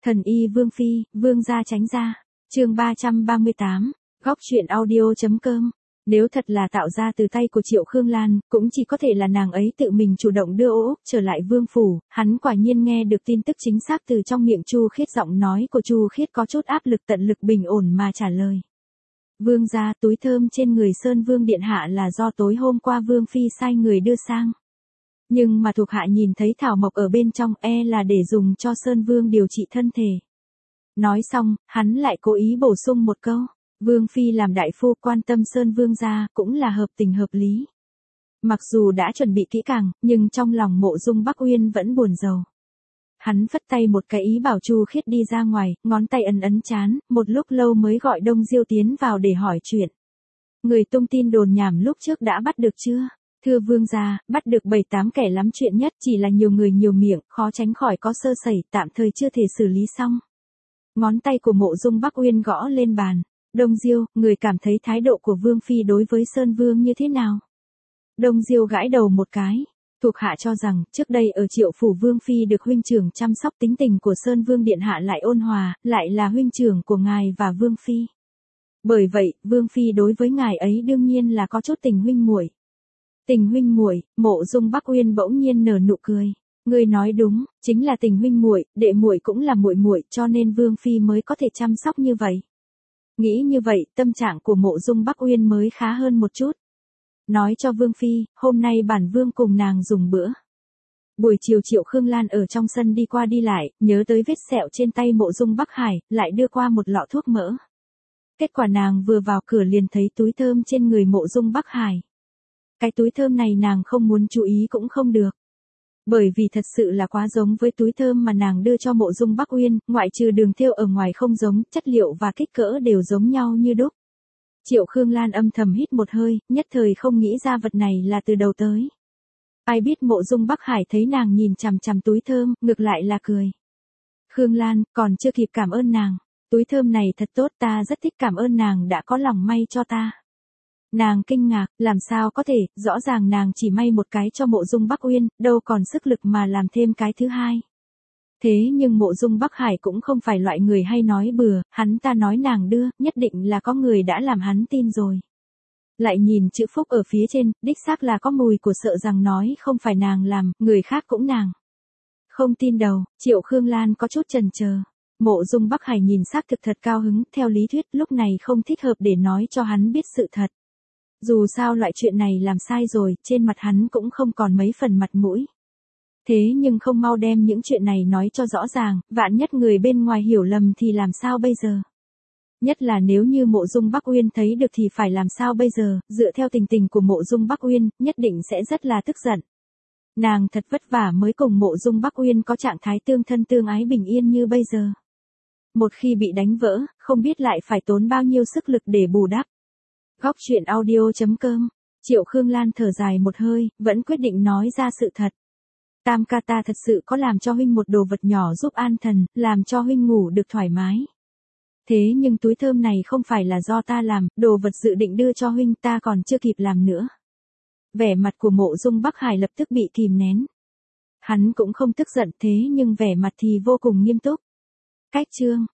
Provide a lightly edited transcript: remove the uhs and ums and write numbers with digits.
Thần y Vương Phi, Vương gia tránh ra. Chương 338, góc truyện audio.com. Nếu thật là tạo ra từ tay của Triệu Khương Lan, cũng chỉ có thể là nàng ấy tự mình chủ động đưa Ô Úc trở lại vương phủ. Hắn quả nhiên nghe được tin tức chính xác từ trong miệng Chu Khiết, giọng nói của Chu Khiết có chút áp lực, tận lực bình ổn mà trả lời. Vương gia, túi thơm trên người Sơn Vương điện hạ là do tối hôm qua Vương Phi sai người đưa sang. Nhưng mà thuộc hạ nhìn thấy thảo mộc ở bên trong, là để dùng cho Sơn Vương điều trị thân thể. Nói xong, hắn lại cố ý bổ sung một câu. Vương Phi làm đại phu quan tâm Sơn Vương gia cũng là hợp tình hợp lý. Mặc dù đã chuẩn bị kỹ càng, nhưng trong lòng Mộ Dung Bắc Uyên vẫn buồn rầu. Hắn phất tay một cái ý bảo Chu Khiết đi ra ngoài, ngón tay ấn ấn trán, một lúc lâu mới gọi Đông Diêu tiến vào để hỏi chuyện. Người tung tin đồn nhảm lúc trước đã bắt được chưa? Thưa vương gia, bắt được 7-8 kẻ lắm chuyện nhất, chỉ là nhiều người nhiều miệng, khó tránh khỏi có sơ sẩy, tạm thời chưa thể xử lý xong. Ngón tay của Mộ Dung Bắc Uyên gõ lên bàn. Đông Diêu, người cảm thấy thái độ của Vương Phi đối với Sơn Vương như thế nào? Đông Diêu gãi đầu một cái. Thuộc hạ cho rằng, trước đây ở Triệu phủ Vương Phi được huynh trưởng chăm sóc, tính tình của Sơn Vương điện hạ lại ôn hòa, lại là huynh trưởng của ngài và Vương Phi. Bởi vậy, Vương Phi đối với ngài ấy đương nhiên là có chút tình huynh muội. Tình huynh muội, Mộ Dung Bắc Uyên bỗng nhiên nở nụ cười. Ngươi nói đúng, chính là tình huynh muội, đệ muội cũng là muội muội, cho nên Vương Phi mới có thể chăm sóc như vậy. Nghĩ như vậy, tâm trạng của Mộ Dung Bắc Uyên mới khá hơn một chút. Nói cho Vương Phi, hôm nay bản Vương cùng nàng dùng bữa. Buổi chiều Triệu Khương Lan ở trong sân đi qua đi lại, nhớ tới vết sẹo trên tay Mộ Dung Bắc Hải, lại đưa qua một lọ thuốc mỡ. Kết quả nàng vừa vào cửa liền thấy túi thơm trên người Mộ Dung Bắc Hải. Cái túi thơm này nàng không muốn chú ý cũng không được. Bởi vì thật sự là quá giống với túi thơm mà nàng đưa cho Mộ Dung Bắc Uyên, ngoại trừ đường thêu ở ngoài không giống, chất liệu và kích cỡ đều giống nhau như đúc. Triệu Khương Lan âm thầm hít một hơi, nhất thời không nghĩ ra vật này là từ đầu tới. Ai biết Mộ Dung Bắc Hải thấy nàng nhìn chằm chằm túi thơm, ngược lại là cười. Khương Lan, còn chưa kịp cảm ơn nàng. Túi thơm này thật tốt, ta rất thích, cảm ơn nàng đã có lòng may cho ta. Nàng kinh ngạc, làm sao có thể, rõ ràng nàng chỉ may một cái cho Mộ Dung Bắc Uyên, đâu còn sức lực mà làm thêm cái thứ hai. Thế nhưng Mộ Dung Bắc Hải cũng không phải loại người hay nói bừa, hắn ta nói nàng đưa, nhất định là có người đã làm hắn tin rồi. Lại nhìn chữ phúc ở phía trên, đích xác là có mùi của, sợ rằng nói không phải nàng làm, người khác cũng nàng. Không tin đầu, Triệu Khương Lan có chút chần chờ. Mộ Dung Bắc Hải nhìn xác thực thật cao hứng, theo lý thuyết lúc này không thích hợp để nói cho hắn biết sự thật. Dù sao loại chuyện này làm sai rồi, trên mặt hắn cũng không còn mấy phần mặt mũi. Thế nhưng không mau đem những chuyện này nói cho rõ ràng, vạn nhất người bên ngoài hiểu lầm thì làm sao bây giờ? Nhất là nếu như Mộ Dung Bắc Uyên thấy được thì phải làm sao bây giờ, dựa theo tình tình của Mộ Dung Bắc Uyên, nhất định sẽ rất là tức giận. Nàng thật vất vả mới cùng Mộ Dung Bắc Uyên có trạng thái tương thân tương ái bình yên như bây giờ. Một khi bị đánh vỡ, không biết lại phải tốn bao nhiêu sức lực để bù đắp. Góc truyện audio.com. Triệu Khương Lan thở dài một hơi, vẫn quyết định nói ra sự thật. Tam ca, ta thật sự có làm cho huynh một đồ vật nhỏ giúp an thần, làm cho huynh ngủ được thoải mái. Thế nhưng túi thơm này không phải là do ta làm, đồ vật dự định đưa cho huynh ta còn chưa kịp làm nữa. Vẻ mặt của Mộ Dung Bắc Hải lập tức bị kìm nén. Hắn cũng không tức giận, thế nhưng vẻ mặt thì vô cùng nghiêm túc. Cách chương.